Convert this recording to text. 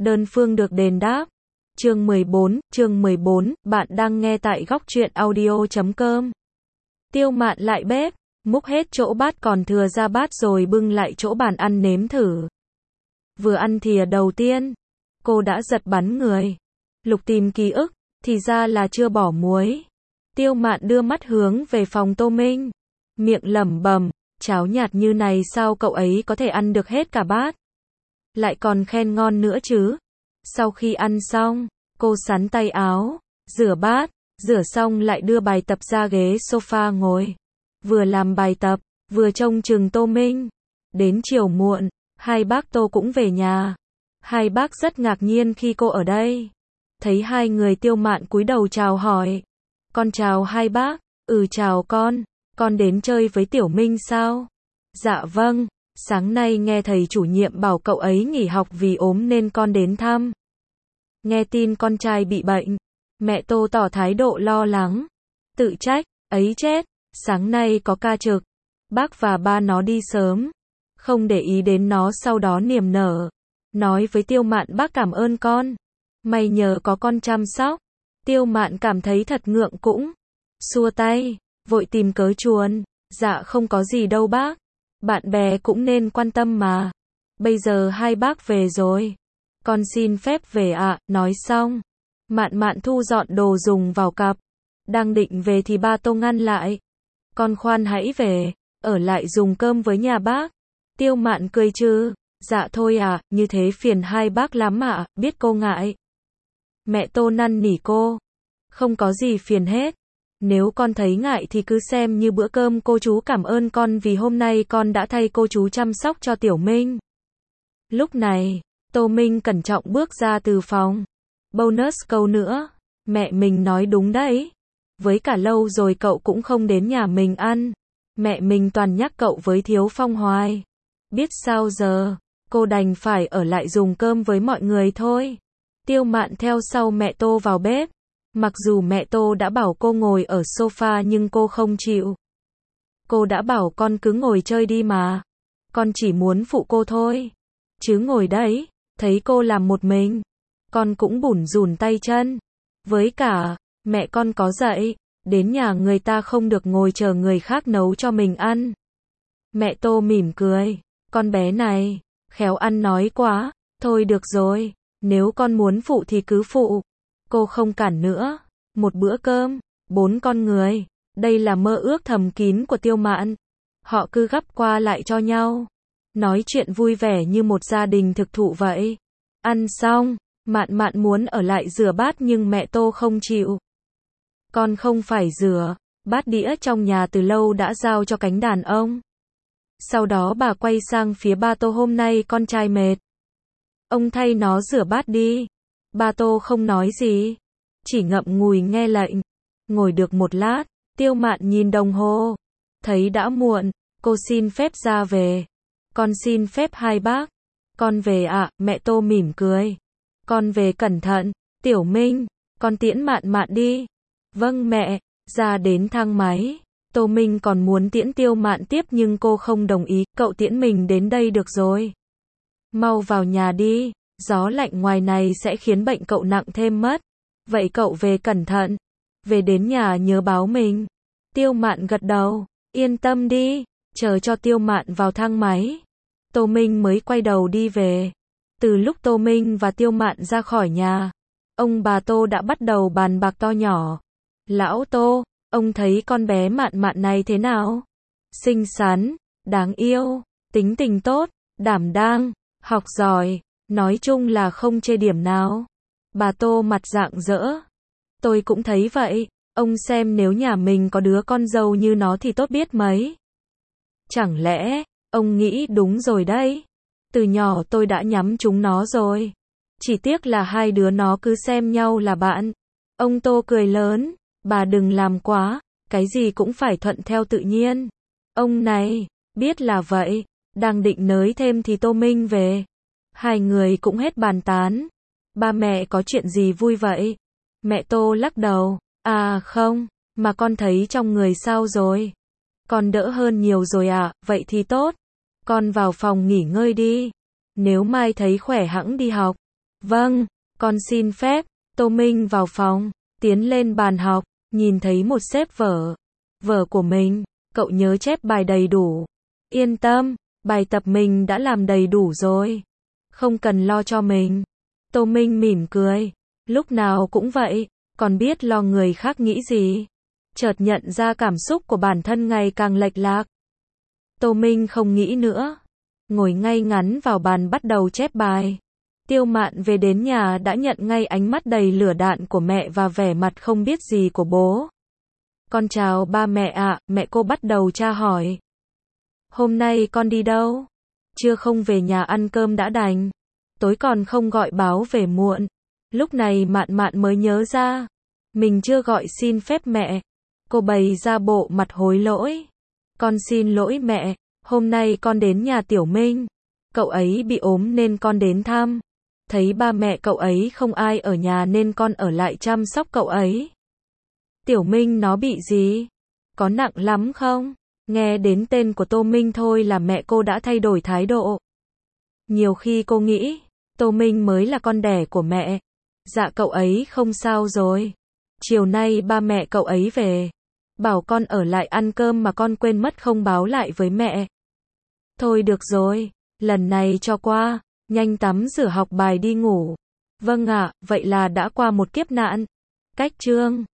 đơn phương được đền đáp. Chương 14, bạn đang nghe tại góc truyện audio.com. Tiêu Mạn lại bếp, múc hết chỗ bát còn thừa ra bát rồi bưng lại chỗ bàn ăn nếm thử. Vừa ăn thìa đầu tiên, cô đã giật bắn người. Lục tìm ký ức, thì ra là chưa bỏ muối. Tiêu Mạn đưa mắt hướng về phòng Tô Minh, miệng lẩm bẩm, cháo nhạt như này sao cậu ấy có thể ăn được hết cả bát? Lại còn khen ngon nữa chứ. Sau khi ăn xong, cô sắn tay áo, rửa bát, rửa xong lại đưa bài tập ra ghế sofa ngồi. Vừa làm bài tập, vừa trông chừng Tô Minh. Đến chiều muộn, hai bác Tô cũng về nhà. Hai bác rất ngạc nhiên khi cô ở đây. Thấy hai người Tiêu Mạn cúi đầu chào hỏi. Con chào hai bác, chào con đến chơi với Tiểu Minh sao? Dạ vâng, sáng nay nghe thầy chủ nhiệm bảo cậu ấy nghỉ học vì ốm nên con đến thăm. Nghe tin con trai bị bệnh, mẹ Tô tỏ thái độ lo lắng. Tự trách, ấy chết, sáng nay có ca trực, bác và ba nó đi sớm, không để ý đến nó sau đó niềm nở. Nói với Tiêu Mạn bác cảm ơn con, may nhờ có con chăm sóc. Tiêu Mạn cảm thấy thật ngượng cũng, xua tay, vội tìm cớ chuồn, dạ không có gì đâu bác, bạn bè cũng nên quan tâm mà. Bây giờ hai bác về rồi, con xin phép về ạ. Nói xong, Mạn thu dọn đồ dùng vào cặp, đang định về thì ba Tô ngăn lại. Con khoan hãy về, ở lại dùng cơm với nhà bác. Tiêu Mạn cười chứ, dạ thôi như thế phiền hai bác lắm ạ, biết cô ngại. Mẹ Tô năn nỉ cô, không có gì phiền hết. Nếu con thấy ngại thì cứ xem như bữa cơm cô chú cảm ơn con vì hôm nay con đã thay cô chú chăm sóc cho Tiểu Minh. Lúc này, Tô Minh cẩn trọng bước ra từ phòng. Bonus câu nữa, mẹ mình nói đúng đấy. Với cả lâu rồi cậu cũng không đến nhà mình ăn. Mẹ mình toàn nhắc cậu với Thiếu Phong hoài. Biết sao giờ, cô đành phải ở lại dùng cơm với mọi người thôi. Tiêu Mạn theo sau mẹ Tô vào bếp. Mặc dù mẹ Tô đã bảo cô ngồi ở sofa nhưng cô không chịu. Cô đã bảo con cứ ngồi chơi đi mà. Con chỉ muốn phụ cô thôi. Chứ ngồi đấy, thấy cô làm một mình, con cũng bủn rủn tay chân. Với cả, mẹ con có dạy, đến nhà người ta không được ngồi chờ người khác nấu cho mình ăn. Mẹ Tô mỉm cười, con bé này, khéo ăn nói quá, thôi được rồi, nếu con muốn phụ thì cứ phụ. Cô không cản nữa. Một bữa cơm, 4 con người, đây là mơ ước thầm kín của Tiêu Mạn. Họ cứ gắp qua lại cho nhau, nói chuyện vui vẻ như một gia đình thực thụ vậy. Ăn xong, Mạn muốn ở lại rửa bát nhưng mẹ Tô không chịu. Con không phải rửa, bát đĩa trong nhà từ lâu đã giao cho cánh đàn ông. Sau đó bà quay sang phía ba Tô, hôm nay con trai mệt, ông thay nó rửa bát đi. Ba Tô không nói gì, chỉ ngậm ngùi nghe lệnh. Ngồi được một lát, Tiêu Mạn nhìn đồng hồ, thấy đã muộn, cô xin phép ra về. Con xin phép hai bác, con về ạ. Mẹ Tô mỉm cười, con về cẩn thận. Tiểu Minh, con tiễn Mạn đi. Vâng mẹ. Ra đến thang máy, Tô Minh còn muốn tiễn Tiêu Mạn tiếp nhưng cô không đồng ý. Cậu tiễn mình đến đây được rồi, mau vào nhà đi, gió lạnh ngoài này sẽ khiến bệnh cậu nặng thêm mất. Vậy cậu về cẩn thận, về đến nhà nhớ báo mình. Tiêu Mạn gật đầu, yên tâm đi. Chờ cho Tiêu Mạn vào thang máy, Tô Minh mới quay đầu đi về. Từ lúc Tô Minh và Tiêu Mạn ra khỏi nhà, ông bà Tô đã bắt đầu bàn bạc to nhỏ. Lão Tô, ông thấy con bé Mạn này thế nào? Xinh xắn, đáng yêu, tính tình tốt, đảm đang, học giỏi, nói chung là không chê điểm nào. Bà Tô mặt rạng rỡ. Tôi cũng thấy vậy, ông xem nếu nhà mình có đứa con dâu như nó thì tốt biết mấy. Chẳng lẽ, ông nghĩ đúng rồi đấy. Từ nhỏ tôi đã nhắm trúng nó rồi. Chỉ tiếc là hai đứa nó cứ xem nhau là bạn. Ông Tô cười lớn, bà đừng làm quá, cái gì cũng phải thuận theo tự nhiên. Ông này, biết là vậy, đang định nới thêm thì Tô Minh về. Hai người cũng hết bàn tán. Ba mẹ có chuyện gì vui vậy? Mẹ Tô lắc đầu, không, mà con thấy trong người sao rồi? Con đỡ hơn nhiều rồi ạ, vậy thì tốt. Con vào phòng nghỉ ngơi đi. Nếu mai thấy khỏe hẵng đi học. Vâng, con xin phép. Tô Minh vào phòng, tiến lên bàn học, nhìn thấy một xếp vở. Vở của mình, cậu nhớ chép bài đầy đủ. Yên tâm, bài tập mình đã làm đầy đủ rồi. Không cần lo cho mình. Tô Minh mỉm cười. Lúc nào cũng vậy, còn biết lo người khác nghĩ gì. Chợt nhận ra cảm xúc của bản thân ngày càng lệch lạc. Tô Minh không nghĩ nữa. Ngồi ngay ngắn vào bàn bắt đầu chép bài. Tiêu Mạn về đến nhà đã nhận ngay ánh mắt đầy lửa đạn của mẹ và vẻ mặt không biết gì của bố. Con chào ba mẹ ạ, mẹ cô bắt đầu tra hỏi. Hôm nay con đi đâu? Trưa không về nhà ăn cơm đã đành. Tối còn không gọi báo về muộn. Lúc này Mạn Mạn mới nhớ ra. Mình chưa gọi xin phép mẹ. Cô bày ra bộ mặt hối lỗi. Con xin lỗi mẹ, hôm nay con đến nhà Tiểu Minh. Cậu ấy bị ốm nên con đến thăm. Thấy ba mẹ cậu ấy không ai ở nhà nên con ở lại chăm sóc cậu ấy. Tiểu Minh nó bị gì? Có nặng lắm không? Nghe đến tên của Tô Minh thôi là mẹ cô đã thay đổi thái độ. Nhiều khi cô nghĩ, Tô Minh mới là con đẻ của mẹ. Dạ cậu ấy không sao rồi. Chiều nay ba mẹ cậu ấy về. Bảo con ở lại ăn cơm mà con quên mất không báo lại với mẹ. Thôi được rồi, lần này cho qua, nhanh tắm rửa học bài đi ngủ. Vâng ạ, vậy là đã qua một kiếp nạn. Cách chương